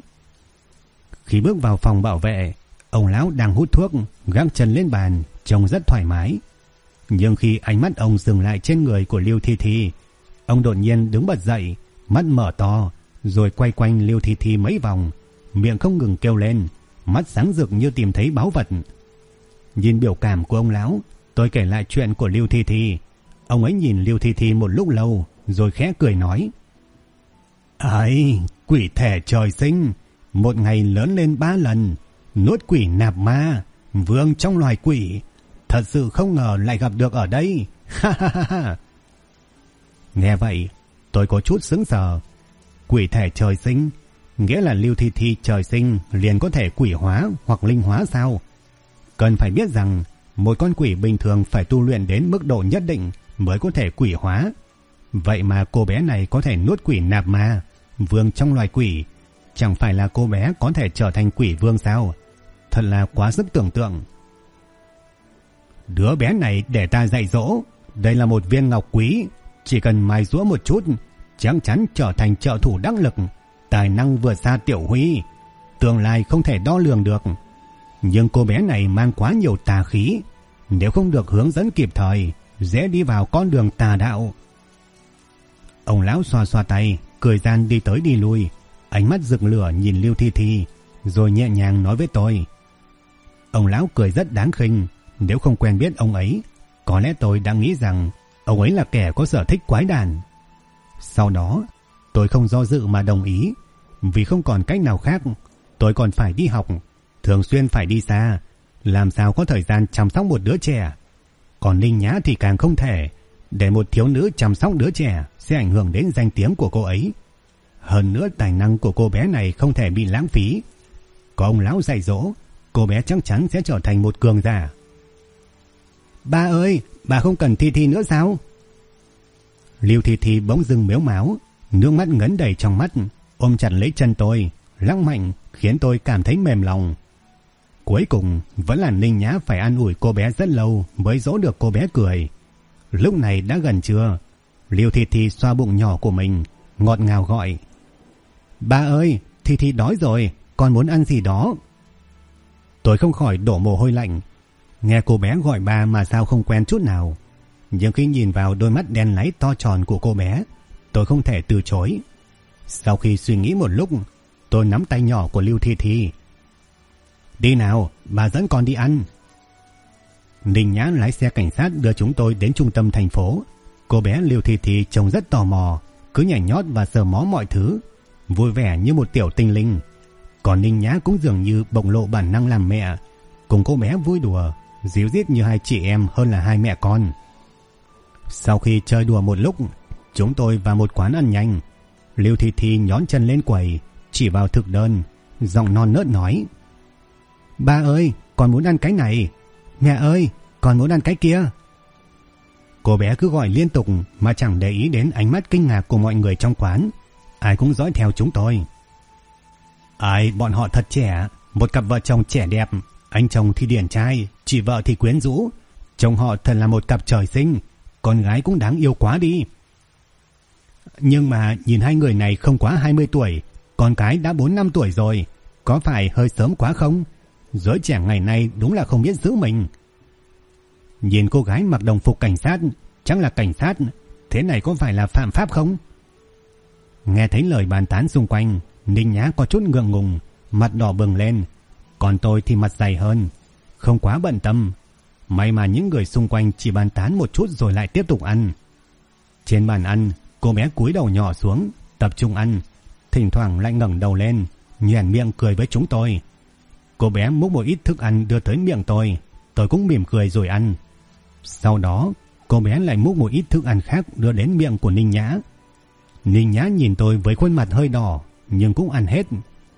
A: Khi bước vào phòng bảo vệ, ông lão đang hút thuốc, gác chân lên bàn, trông rất thoải mái. Nhưng khi ánh mắt ông dừng lại trên người của Lưu Thi Thi, ông đột nhiên đứng bật dậy, mắt mở to, rồi quay quanh Lưu Thi Thi mấy vòng, miệng không ngừng kêu lên, mắt sáng rực như tìm thấy báu vật. Nhìn biểu cảm của ông lão, tôi kể lại chuyện của Lưu Thi Thi. Ông ấy nhìn Lưu Thi Thi một lúc lâu, rồi khẽ cười nói: "Ấy, quỷ thể trời sinh, một ngày lớn lên 3 lần, nuốt quỷ nạp ma, vương trong loài quỷ, thật sự không ngờ lại gặp được ở đây." Ha ha ha ha. Nghe vậy, tôi có chút sững sờ. Quỷ thể trời sinh, nghĩa là Lưu Thi Thi trời sinh liền có thể quỷ hóa hoặc linh hóa sao? Cần phải biết rằng, một con quỷ bình thường phải tu luyện đến mức độ nhất định mới có thể quỷ hóa. Vậy mà cô bé này có thể nuốt quỷ nạp ma, vương trong loài quỷ. Chẳng phải là cô bé có thể trở thành quỷ vương sao? Thật là quá sức tưởng tượng. Đứa bé này để ta dạy dỗ. Đây là một viên ngọc quý, chỉ cần mài giũa một chút, chắc chắn trở thành trợ thủ đắc lực, tài năng vượt xa Tiểu Huy, tương lai không thể đo lường được. Nhưng cô bé này mang quá nhiều tà khí, nếu không được hướng dẫn kịp thời, dễ đi vào con đường tà đạo. Ông lão xoa xoa tay, cười gian đi tới đi lui, ánh mắt rực lửa nhìn Lưu Thi Thi, rồi nhẹ nhàng nói với tôi. Ông lão cười rất đáng khinh, nếu không quen biết ông ấy, có lẽ tôi đã nghĩ rằng ông ấy là kẻ có sở thích quái đản. Sau đó, tôi không do dự mà đồng ý, vì không còn cách nào khác, tôi còn phải đi học, thường xuyên phải đi xa, làm sao có thời gian chăm sóc một đứa trẻ. Còn Ninh Nhã thì càng không thể, để một thiếu nữ chăm sóc đứa trẻ sẽ ảnh hưởng đến danh tiếng của cô ấy. Hơn nữa tài năng của cô bé này không thể bị lãng phí. Có ông lão dạy dỗ, cô bé chắc chắn sẽ trở thành một cường giả. Ba ơi, bà không cần Thi Thi nữa sao? Lưu Thi Thi bỗng dưng mếu máo, nước mắt ngấn đầy trong mắt, ôm chặt lấy chân tôi, lắc mạnh khiến tôi cảm thấy mềm lòng. Cuối cùng vẫn là Ninh Nhã phải an ủi cô bé rất lâu mới dỗ được cô bé cười. Lúc này đã gần trưa, Lưu Thi Thi xoa bụng nhỏ của mình, ngọt ngào gọi: Ba ơi, Thi Thi đói rồi, con muốn ăn gì đó. Tôi không khỏi đổ mồ hôi lạnh. Nghe cô bé gọi ba mà sao không quen chút nào. Nhưng khi nhìn vào đôi mắt đen láy to tròn của cô bé, tôi không thể từ chối. Sau khi suy nghĩ một lúc, tôi nắm tay nhỏ của Lưu Thi Thi. Đi nào, bà dẫn con đi ăn. Ninh Nhã lái xe cảnh sát đưa chúng tôi đến trung tâm thành phố. Cô bé Liêu Thi Thi trông rất tò mò, cứ nhảy nhót và sờ mó mọi thứ, vui vẻ như một tiểu tinh linh. Còn Ninh Nhã cũng dường như bộc lộ bản năng làm mẹ, cùng cô bé vui đùa, díu dít như hai chị em hơn là hai mẹ con. Sau khi chơi đùa một lúc, chúng tôi vào một quán ăn nhanh. Liêu Thi Thi nhón chân lên quầy, chỉ vào thực đơn, giọng non nớt nói: "Ba ơi, con muốn ăn cái này. Mẹ ơi, con muốn ăn cái kia." Cô bé cứ gọi liên tục mà chẳng để ý đến ánh mắt kinh ngạc của mọi người trong quán. Ai cũng dõi theo chúng tôi. Bọn họ thật trẻ, một cặp vợ chồng trẻ đẹp, anh chồng thì điển trai, chị vợ thì quyến rũ. Chồng họ thật là một cặp trời sinh, con gái cũng đáng yêu quá đi. Nhưng mà nhìn hai người này không quá 20 tuổi, con cái đã 4-5 tuổi rồi, có phải hơi sớm quá không? Giới trẻ ngày nay đúng là không biết giữ mình. Nhìn cô gái mặc đồng phục cảnh sát, chắc là cảnh sát, thế này có phải là phạm pháp không? Nghe thấy lời bàn tán xung quanh, Ninh Nhã có chút ngượng ngùng, mặt đỏ bừng lên, còn tôi thì mặt dày hơn, không quá bận tâm. May mà những người xung quanh chỉ bàn tán một chút rồi lại tiếp tục ăn. Trên bàn ăn, cô bé cúi đầu nhỏ xuống, tập trung ăn, thỉnh thoảng lại ngẩng đầu lên, nhoẻn miệng cười với chúng tôi. Cô bé múc một ít thức ăn đưa tới miệng tôi cũng mỉm cười rồi ăn. Sau đó, cô bé lại múc một ít thức ăn khác đưa đến miệng của Ninh Nhã. Ninh Nhã nhìn tôi với khuôn mặt hơi đỏ, nhưng cũng ăn hết.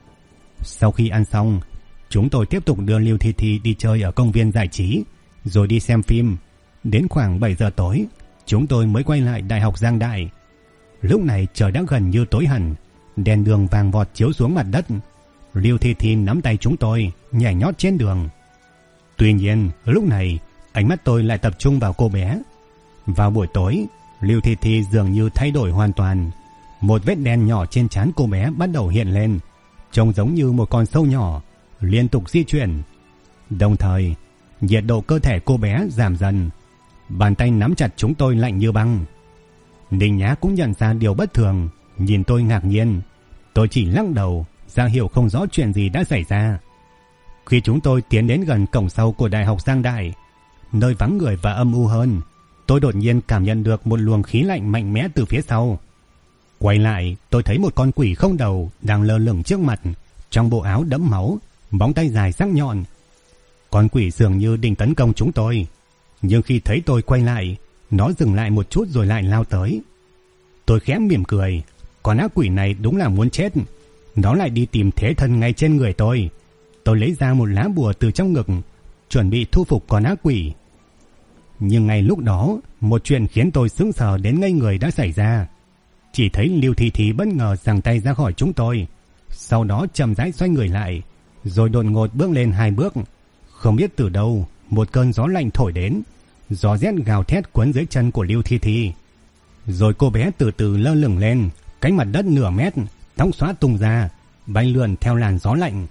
A: Sau khi ăn xong, chúng tôi tiếp tục đưa Liêu Thi Thi đi chơi ở công viên giải trí, rồi đi xem phim. Đến khoảng 7 giờ tối, chúng tôi mới quay lại Đại học Giang Đại. Lúc này trời đã gần như tối hẳn, đèn đường vàng vọt chiếu xuống mặt đất. Liêu Thi Thi nắm tay chúng tôi, nhảy nhót trên đường. Tuy nhiên, lúc này, ánh mắt tôi lại tập trung vào cô bé. Vào buổi tối, Liêu Thi Thi dường như thay đổi hoàn toàn. Một vết đen nhỏ trên trán cô bé bắt đầu hiện lên, trông giống như một con sâu nhỏ, liên tục di chuyển. Đồng thời, nhiệt độ cơ thể cô bé giảm dần. Bàn tay nắm chặt chúng tôi lạnh như băng. Ninh Nhã cũng nhận ra điều bất thường, nhìn tôi ngạc nhiên. Tôi chỉ lắc đầu, ra hiệu không rõ chuyện gì đã xảy ra. Khi chúng tôi tiến đến gần cổng sau của Đại học Giang Đại, nơi vắng người và âm u hơn, tôi đột nhiên cảm nhận được một luồng khí lạnh mạnh mẽ từ phía sau. Quay lại, tôi thấy một con quỷ không đầu đang lơ lửng trước mặt, trong bộ áo đẫm máu, móng tay dài sắc nhọn. Con quỷ dường như định tấn công chúng tôi, nhưng khi thấy tôi quay lại, nó dừng lại một chút rồi lại lao tới. Tôi khẽ mỉm cười, con ác quỷ này đúng là muốn chết. Nó lại đi tìm thế thân ngay trên người tôi. Tôi lấy ra một lá bùa từ trong ngực, chuẩn bị thu phục con ác quỷ. Nhưng ngay lúc đó, một chuyện khiến tôi sững sờ đến ngây người đã xảy ra. Chỉ thấy Liêu Thi Thi bất ngờ giằng tay ra khỏi chúng tôi, sau đó chậm rãi xoay người lại, rồi đột ngột bước lên 2 bước. Không biết từ đâu, một cơn gió lạnh thổi đến, gió rét gào thét quấn dưới chân của Liêu Thi Thi. Rồi cô bé từ từ lơ lửng lên, cách mặt đất nửa mét, tóc xõa tung ra, bay lượn theo làn gió lạnh.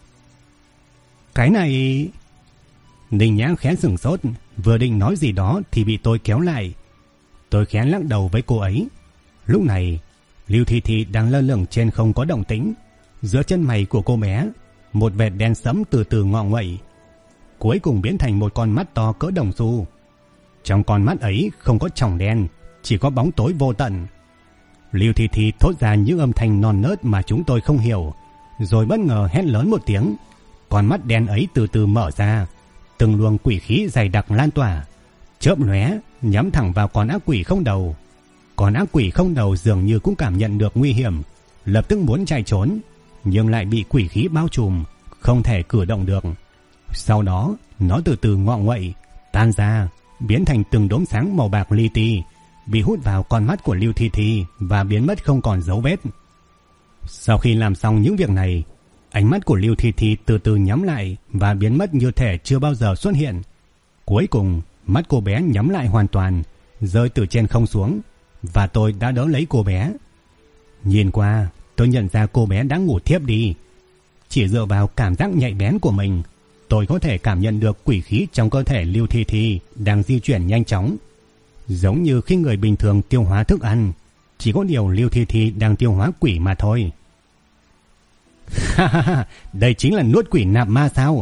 A: Cái này... Ninh Nhã khẽ sửng sốt, vừa định nói gì đó thì bị tôi kéo lại. Tôi khẽ lắc đầu với cô ấy. Lúc này, Liêu Thi Thi đang lơ lửng trên không có động tĩnh. Giữa chân mày của cô bé, một vệt đen sẫm từ từ ngọ nguậy, cuối cùng biến thành một con mắt to cỡ đồng xu. Trong con mắt ấy không có tròng đen, chỉ có bóng tối vô tận. Liêu Thi Thi thốt ra những âm thanh non nớt mà chúng tôi không hiểu, rồi bất ngờ hét lớn một tiếng. Con mắt đen ấy từ từ mở ra, từng luồng quỷ khí dày đặc lan tỏa, chớp lóe nhắm thẳng vào con ác quỷ không đầu. Con ác quỷ không đầu dường như cũng cảm nhận được nguy hiểm, lập tức muốn chạy trốn, nhưng lại bị quỷ khí bao trùm, không thể cử động được. Sau đó, nó từ từ ngọ nguậy, tan ra, biến thành từng đốm sáng màu bạc li ti, bị hút vào con mắt của Liêu Thi Thi và biến mất không còn dấu vết. Sau khi làm xong những việc này, ánh mắt của Liêu Thi Thi từ từ nhắm lại và biến mất như thể chưa bao giờ xuất hiện. Cuối cùng, mắt cô bé nhắm lại hoàn toàn, rơi từ trên không xuống, và tôi đã đỡ lấy cô bé. Nhìn qua, tôi nhận ra cô bé đã ngủ thiếp đi. Chỉ dựa vào cảm giác nhạy bén của mình, tôi có thể cảm nhận được quỷ khí trong cơ thể Liêu Thi Thi đang di chuyển nhanh chóng, giống như khi người bình thường tiêu hóa thức ăn. Chỉ có điều Liêu Thi Thi đang tiêu hóa quỷ mà thôi. Ha ha ha, đây chính là nuốt quỷ nạp ma sao?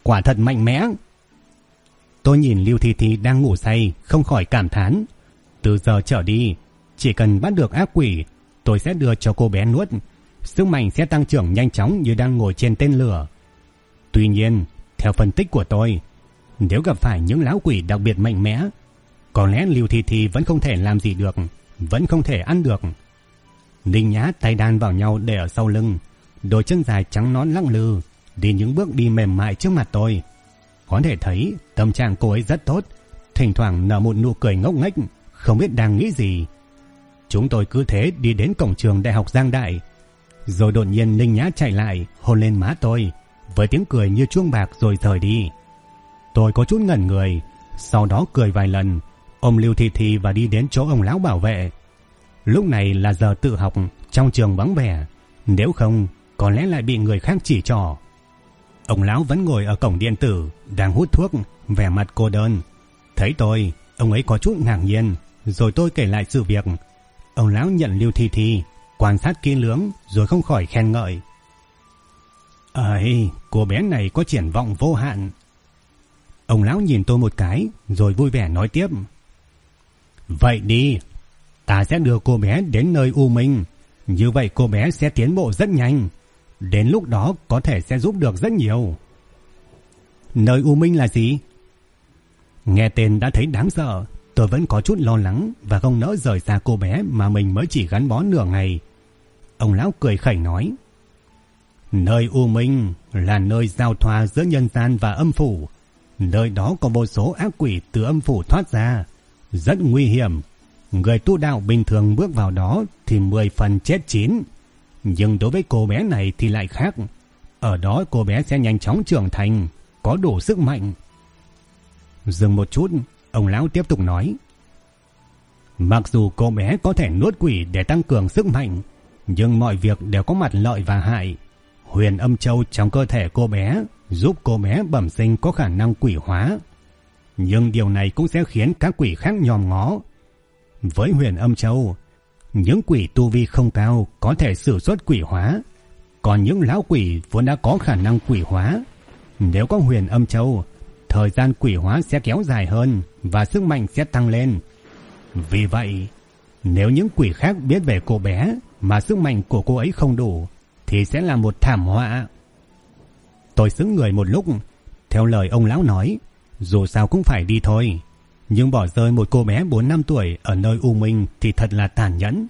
A: quả thật mạnh mẽ. Tôi nhìn Lưu Thi Thi đang ngủ say, không khỏi cảm thán. Từ giờ trở đi, chỉ cần bắt được ác quỷ, tôi sẽ đưa cho cô bé nuốt. Sức mạnh sẽ tăng trưởng nhanh chóng như đang ngồi trên tên lửa. Tuy nhiên, theo phân tích của tôi, nếu gặp phải những lão quỷ đặc biệt mạnh mẽ, có lẽ Lưu Thi Thi vẫn không thể làm gì được, vẫn không thể ăn được. Ninh Nhã tay đan vào nhau để ở sau lưng, đôi chân dài trắng nõn lắc lư, đi những bước đi mềm mại trước mặt tôi. Có thể thấy tâm trạng cô ấy rất tốt, thỉnh thoảng nở một nụ cười ngốc nghếch, không biết đang nghĩ gì. Chúng tôi cứ thế đi đến cổng trường Đại học Giang Đại. Rồi đột nhiên Ninh Nhã chạy lại, hôn lên má tôi, với tiếng cười như chuông bạc rồi rời đi. Tôi có chút ngẩn người, sau đó cười vài lần, ôm Lưu Thi Thi và đi đến chỗ ông lão bảo vệ. Lúc này là giờ tự học, trong trường vắng vẻ, nếu không có lẽ lại bị người khác chỉ trỏ. Ông lão vẫn ngồi ở cổng điện tử, đang hút thuốc, vẻ mặt cô đơn. Thấy tôi, ông ấy có chút ngạc nhiên, rồi tôi kể lại sự việc. Ông lão nhận Lưu Thi Thi, quan sát kỹ lưỡng, rồi không khỏi khen ngợi. Ây, cô bé này có triển vọng vô hạn. Ông lão nhìn tôi một cái, rồi vui vẻ nói tiếp. Vậy đi, ta sẽ đưa cô bé đến nơi U Minh. Như vậy cô bé sẽ tiến bộ rất nhanh. Đến lúc đó có thể sẽ giúp được rất nhiều. Nơi U Minh là gì? Nghe tên đã thấy đáng sợ. Tôi vẫn có chút lo lắng và không nỡ rời xa cô bé mà mình mới chỉ gắn bó nửa ngày. Ông lão cười khẩy nói. Nơi U Minh là nơi giao thoa giữa nhân gian và âm phủ. Nơi đó có vô số ác quỷ từ âm phủ thoát ra, rất nguy hiểm. Người tu đạo bình thường bước vào đó thì 10 phần chết 9. Nhưng đối với cô bé này thì lại khác. Ở đó cô bé sẽ nhanh chóng trưởng thành, có đủ sức mạnh. Dừng một chút, ông lão tiếp tục nói. Mặc dù cô bé có thể nuốt quỷ để tăng cường sức mạnh, nhưng mọi việc đều có mặt lợi và hại. Huyền âm châu trong cơ thể cô bé giúp cô bé bẩm sinh có khả năng quỷ hóa. Nhưng điều này cũng sẽ khiến các quỷ khác nhòm ngó. Với huyền âm châu, những quỷ tu vi không cao có thể sử xuất quỷ hóa. Còn những lão quỷ vốn đã có khả năng quỷ hóa, nếu có huyền âm châu, thời gian quỷ hóa sẽ kéo dài hơn và sức mạnh sẽ tăng lên. Vì vậy, nếu những quỷ khác biết về cô bé mà sức mạnh của cô ấy không đủ, thì sẽ là một thảm họa. Tôi sững người một lúc. Theo lời ông lão nói, dù sao cũng phải đi thôi, nhưng bỏ rơi một cô bé 4-5 tuổi ở nơi U Minh thì thật là tàn nhẫn.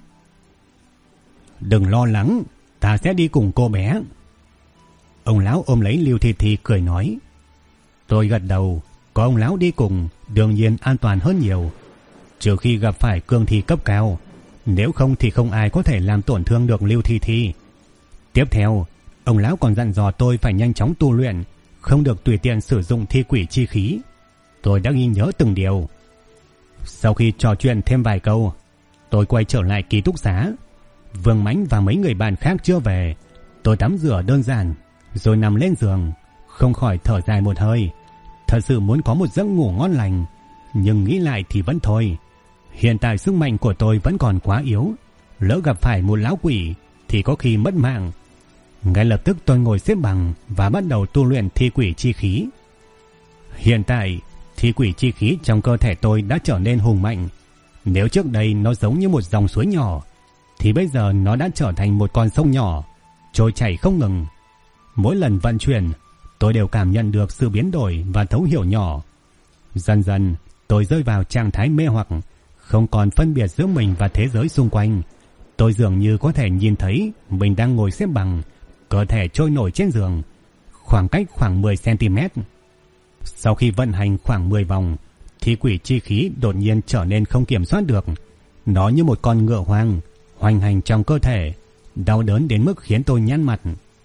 A: Đừng lo lắng, ta sẽ đi cùng cô bé. Ông lão ôm lấy Lưu Thi Thi cười nói. Tôi gật đầu, có ông lão đi cùng đương nhiên an toàn hơn nhiều, trừ khi gặp phải cương thi cấp cao, nếu không thì không ai có thể làm tổn thương được Lưu Thi Thi. Tiếp theo, ông lão còn dặn dò tôi phải nhanh chóng tu luyện, không được tùy tiện sử dụng thi quỷ chi khí. Tôi đã ghi nhớ từng điều. Sau khi trò chuyện thêm vài câu, tôi quay trở lại ký túc xá. Vương Mãnh và mấy người bạn khác chưa về. Tôi tắm rửa đơn giản, rồi nằm lên giường, không khỏi thở dài một hơi. Thật sự muốn có một giấc ngủ ngon lành, nhưng nghĩ lại thì vẫn thôi. Hiện tại sức mạnh của tôi vẫn còn quá yếu, lỡ gặp phải một lão quỷ thì có khi mất mạng. Ngay lập tức tôi ngồi xếp bằng và bắt đầu tu luyện thi quỷ chi khí. Hiện tại, thi quỷ chi khí trong cơ thể tôi đã trở nên hùng mạnh. Nếu trước đây nó giống như một dòng suối nhỏ, thì bây giờ nó đã trở thành một con sông nhỏ, trôi chảy không ngừng. Mỗi lần vận chuyển, tôi đều cảm nhận được sự biến đổi và thấu hiểu nhỏ. Dần dần, tôi rơi vào trạng thái mê hoặc, không còn phân biệt giữa mình và thế giới xung quanh. Tôi dường như có thể nhìn thấy mình đang ngồi xếp bằng, cơ thể trôi nổi trên giường, khoảng cách khoảng 10 cm. Sau khi vận hành khoảng 10 vòng, thì quỷ chi khí đột nhiên trở nên không kiểm soát được. Nó như một con ngựa hoang, hoành hành trong cơ thể, đau đớn đến mức khiến tôi nhăn mặt.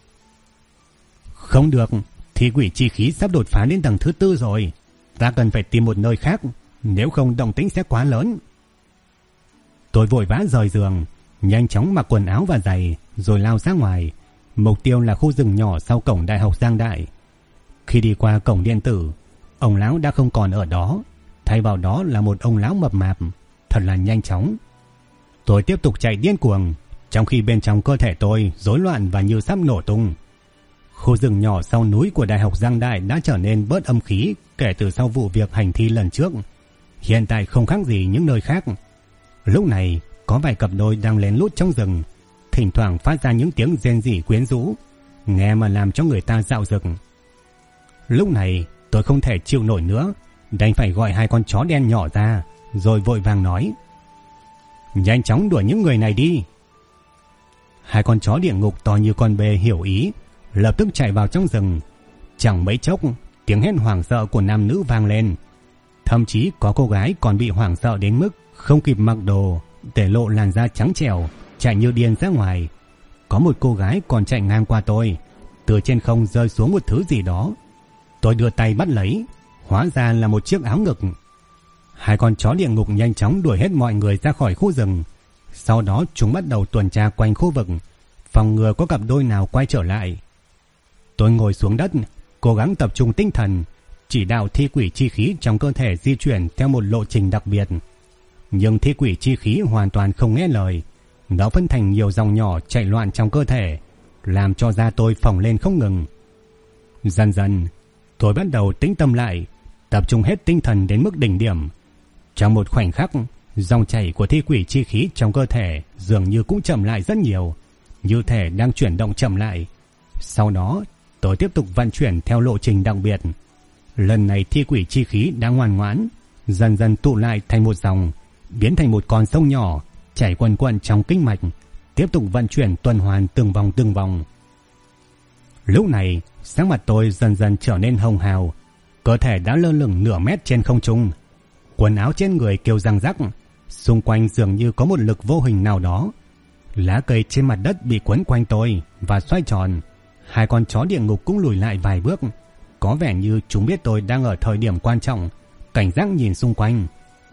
A: Không được, thì quỷ chi khí sắp đột phá đến tầng thứ 4 rồi. Ta cần phải tìm một nơi khác, nếu không động tĩnh sẽ quá lớn. Tôi vội vã rời giường, nhanh chóng mặc quần áo và giày, rồi lao ra ngoài. Mục tiêu là khu rừng nhỏ sau cổng Đại học Giang Đại. Khi đi qua cổng điện tử, ông lão đã không còn ở đó, thay vào đó là một ông lão mập mạp, thật là nhanh chóng. Tôi tiếp tục chạy điên cuồng, trong khi bên trong cơ thể tôi rối loạn và như sắp nổ tung. Khu rừng nhỏ sau núi của Đại học Giang Đại đã trở nên bớt âm khí kể từ sau vụ việc hành thi lần trước. Hiện tại không khác gì những nơi khác. Lúc này có vài cặp đôi đang lén lút trong rừng, thỉnh thoảng phát ra những tiếng rên rỉ quyến rũ, nghe mà làm cho người ta dạo dực. Lúc này tôi không thể chịu nổi nữa, đành phải gọi hai con chó đen nhỏ ra, rồi vội vàng nói: nhanh chóng đuổi những người này đi. Hai con chó địa ngục to như con bê hiểu ý, lập tức chạy vào trong rừng. Chẳng mấy chốc, tiếng hét hoảng sợ của nam nữ vang lên. Thậm chí có cô gái còn bị hoảng sợ đến mức không kịp mặc đồ, để lộ làn da trắng trẻo, chạy như điên ra ngoài. Có một cô gái còn chạy ngang qua tôi, từ trên không rơi xuống một thứ gì đó. Tôi đưa tay bắt lấy, hóa ra là một chiếc áo ngực. Hai con chó địa ngục nhanh chóng đuổi hết mọi người ra khỏi khu rừng. Sau đó chúng bắt đầu tuần tra quanh khu vực, phòng ngừa có cặp đôi nào quay trở lại. Tôi ngồi xuống đất, cố gắng tập trung tinh thần, chỉ đạo thi quỷ chi khí trong cơ thể di chuyển theo một lộ trình đặc biệt. Nhưng thi quỷ chi khí hoàn toàn không nghe lời. Nó phân thành nhiều dòng nhỏ chạy loạn trong cơ thể, làm cho da tôi phồng lên không ngừng. Dần dần, tôi bắt đầu tĩnh tâm lại, tập trung hết tinh thần đến mức đỉnh điểm. Trong một khoảnh khắc, dòng chảy của thi quỷ chi khí trong cơ thể dường như cũng chậm lại rất nhiều, như thể đang chuyển động chậm lại. Sau đó, tôi tiếp tục vận chuyển theo lộ trình đặc biệt. Lần này thi quỷ chi khí đã ngoan ngoãn, dần dần tụ lại thành một dòng, biến thành một con sông nhỏ, chảy quần quần trong kinh mạch, tiếp tục vận chuyển tuần hoàn từng vòng từng vòng. Lúc này, sắc mặt tôi dần dần trở nên hồng hào, cơ thể đã lơ lửng nửa mét trên không trung. Quần áo trên người kêu răng rắc, xung quanh dường như có một lực vô hình nào đó. Lá cây trên mặt đất bị quấn quanh tôi và xoay tròn. Hai con chó địa ngục cũng lùi lại vài bước, có vẻ như chúng biết tôi đang ở thời điểm quan trọng, cảnh giác nhìn xung quanh.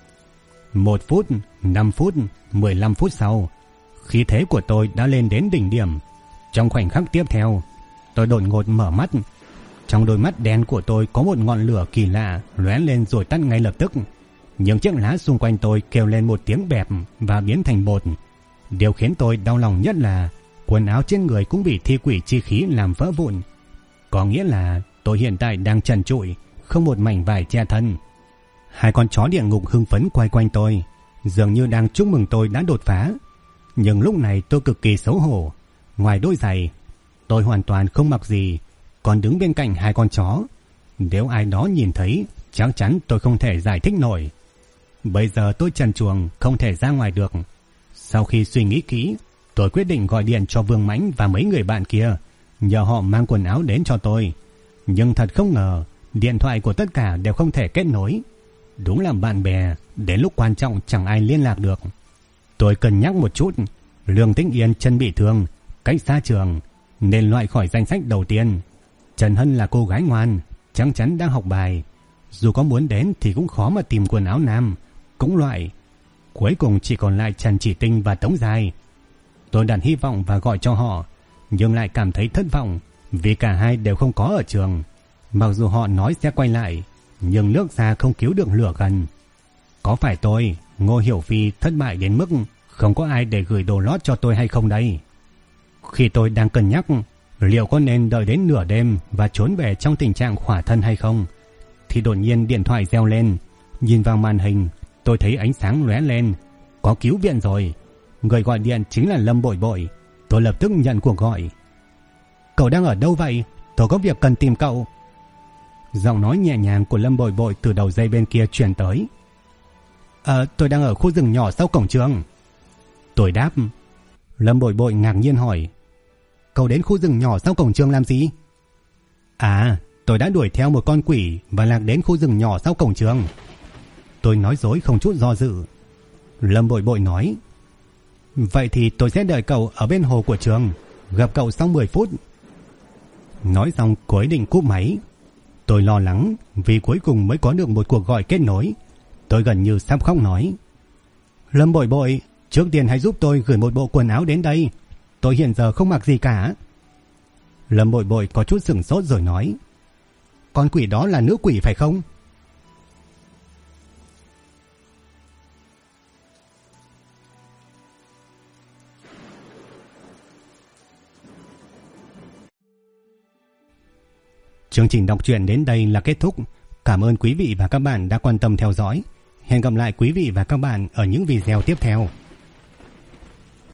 A: 1 phút, 5 phút, 15 phút sau, khí thế của tôi đã lên đến đỉnh điểm. Trong khoảnh khắc tiếp theo, tôi đột ngột mở mắt. Trong đôi mắt đen của tôi có một ngọn lửa kỳ lạ lóe lên rồi tắt ngay lập tức. Những chiếc lá xung quanh tôi kêu lên một tiếng bẹp và biến thành bột. Điều khiến tôi đau lòng nhất là quần áo trên người cũng bị thi quỷ chi khí làm vỡ vụn. Có nghĩa là tôi hiện tại đang trần trụi, không một mảnh vải che thân. Hai con chó địa ngục hưng phấn quay quanh tôi, dường như đang chúc mừng tôi đã đột phá. Nhưng lúc này tôi cực kỳ xấu hổ. Ngoài đôi giày, tôi hoàn toàn không mặc gì, còn đứng bên cạnh hai con chó. Nếu ai đó nhìn thấy, chắc chắn tôi không thể giải thích nổi. Bây giờ tôi trần truồng, không thể ra ngoài được. Sau khi suy nghĩ kỹ, tôi quyết định gọi điện cho Vương Mãnh và mấy người bạn kia, nhờ họ mang quần áo đến cho tôi. Nhưng thật không ngờ, điện thoại của tất cả đều không thể kết nối. Đúng là bạn bè, đến lúc quan trọng chẳng ai liên lạc được. Tôi cân nhắc một chút, Lương Tĩnh Yên chân bị thương, cách xa trường, nên loại khỏi danh sách đầu tiên. Trần Hân là cô gái ngoan, chắc chắn đang học bài. Dù có muốn đến thì cũng khó mà tìm quần áo nam, cũng loại. Cuối cùng chỉ còn lại Trần Chỉ Tinh và Tống Giai. Tôi đặt hy vọng và gọi cho họ, nhưng lại cảm thấy thất vọng vì cả hai đều không có ở trường. Mặc dù họ nói sẽ quay lại, nhưng nước xa không cứu được lửa gần. Có phải tôi, Ngô Hiểu Phi, thất bại đến mức không có ai để gửi đồ lót cho tôi hay không đây? Khi tôi đang cân nhắc liệu có nên đợi đến nửa đêm và trốn về trong tình trạng khỏa thân hay không, thì đột nhiên điện thoại reo lên. Nhìn vào màn hình, tôi thấy ánh sáng lóe lên. Có cứu viện rồi. Người gọi điện chính là Lâm Bội Bội. Tôi lập tức nhận cuộc gọi. Cậu đang ở đâu vậy? Tôi có việc cần tìm cậu. Giọng nói nhẹ nhàng của Lâm Bội Bội từ đầu dây bên kia truyền tới. Tôi đang ở khu rừng nhỏ sau cổng trường. Tôi đáp. Lâm Bội Bội ngạc nhiên hỏi. Cậu đến khu rừng nhỏ sau cổng trường làm gì? Tôi đã đuổi theo một con quỷ và lạc đến khu rừng nhỏ sau cổng trường. Tôi nói dối không chút do dự. Lâm Bội Bội nói. Vậy thì tôi sẽ đợi cậu ở bên hồ của trường, gặp cậu sau 10 phút. Nói xong cô ấy định cúp máy. Tôi lo lắng vì cuối cùng mới có được một cuộc gọi kết nối. Tôi gần như sắp khóc nói. Lâm Bội Bội, trước tiên hãy giúp tôi gửi một bộ quần áo đến đây. Tôi hiện giờ không mặc gì cả. Lâm Bội Bội có chút sửng sốt rồi nói. Con quỷ đó là nữ quỷ phải không? Chương trình đọc truyện đến đây là kết thúc. Cảm ơn quý vị và các bạn đã quan tâm theo dõi. Hẹn gặp lại quý vị và các bạn ở những video tiếp theo.